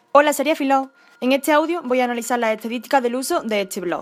Hola seriéfilos, en este audio voy a analizar las estadísticas del uso de este blog.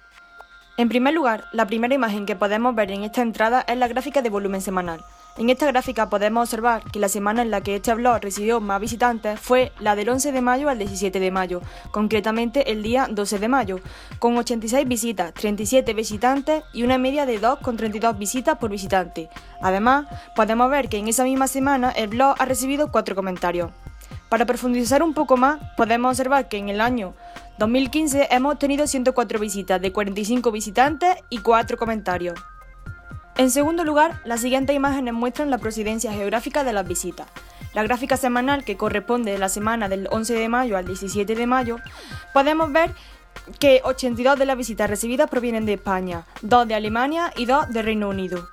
En primer lugar, la primera imagen que podemos ver en esta entrada es la gráfica de volumen semanal. En esta gráfica podemos observar que la semana en la que este blog recibió más visitantes fue la del 11 de mayo al 17 de mayo, concretamente el día 12 de mayo, con 86 visitas, 37 visitantes y una media de 2,32 visitas por visitante. Además, podemos ver que en esa misma semana el blog ha recibido 4 comentarios. Para profundizar un poco más, podemos observar que en el año 2015 hemos tenido 104 visitas de 45 visitantes y 4 comentarios. En segundo lugar, las siguientes imágenes muestran la procedencia geográfica de las visitas. La gráfica semanal, que corresponde a la semana del 11 de mayo al 17 de mayo, podemos ver que 82 de las visitas recibidas provienen de España, 2 de Alemania y 2 de Reino Unido.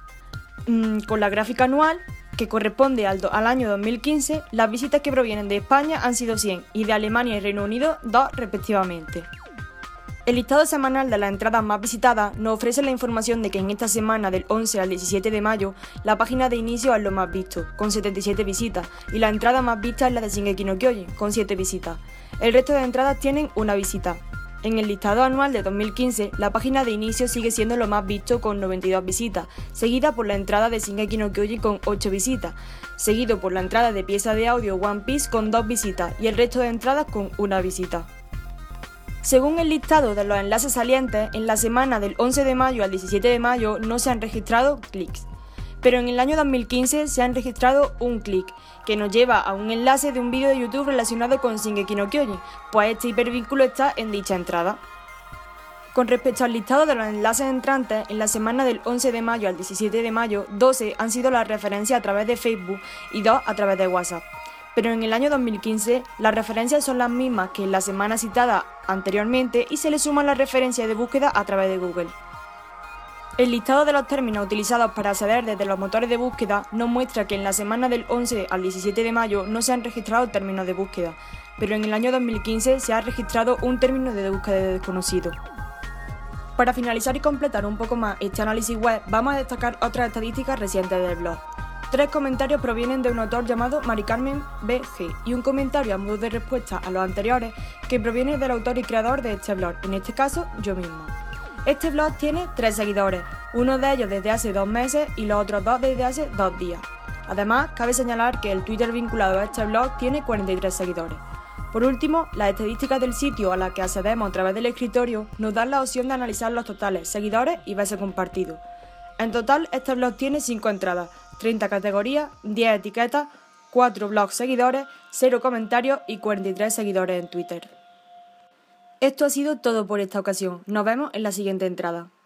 Con la gráfica anual, que corresponde al año 2015, las visitas que provienen de España han sido 100 y de Alemania y Reino Unido 2 respectivamente. El listado semanal de las entradas más visitadas nos ofrece la información de que en esta semana del 11 al 17 de mayo la página de inicio es lo más visto, con 77 visitas, y la entrada más vista es la de Shingeki no Kyojin, con 7 visitas. El resto de entradas tienen una visita. En el listado anual de 2015, la página de inicio sigue siendo lo más visto con 92 visitas, seguida por la entrada de Shingeki no Kyojin con 8 visitas, seguido por la entrada de pieza de audio One Piece con 2 visitas y el resto de entradas con una visita. Según el listado de los enlaces salientes, en la semana del 11 de mayo al 17 de mayo no se han registrado clics, pero en el año 2015 se han registrado un clic, que nos lleva a un enlace de un vídeo de YouTube relacionado con Shingeki no Kyojin, pues este hipervínculo está en dicha entrada. Con respecto al listado de los enlaces entrantes, en la semana del 11 de mayo al 17 de mayo, 12 han sido las referencias a través de Facebook y 2 a través de WhatsApp. Pero en el año 2015, las referencias son las mismas que en la semana citada anteriormente y se le suman las referencias de búsqueda a través de Google. El listado de los términos utilizados para acceder desde los motores de búsqueda nos muestra que en la semana del 11 al 17 de mayo no se han registrado términos de búsqueda, pero en el año 2015 se ha registrado un término de búsqueda de desconocido. Para finalizar y completar un poco más este análisis web, vamos a destacar otras estadísticas recientes del blog. 3 comentarios provienen de un autor llamado Mari Carmen BG y un comentario a modo de respuesta a los anteriores que proviene del autor y creador de este blog, en este caso yo mismo. Este blog tiene 3 seguidores, uno de ellos desde hace 2 meses y los otros 2 desde hace 2 días. Además, cabe señalar que el Twitter vinculado a este blog tiene 43 seguidores. Por último, las estadísticas del sitio a las que accedemos a través del escritorio nos dan la opción de analizar los totales, seguidores y veces compartidos. En total, este blog tiene 5 entradas, 30 categorías, 10 etiquetas, 4 blogs seguidores, 0 comentarios y 43 seguidores en Twitter. Esto ha sido todo por esta ocasión. Nos vemos en la siguiente entrada.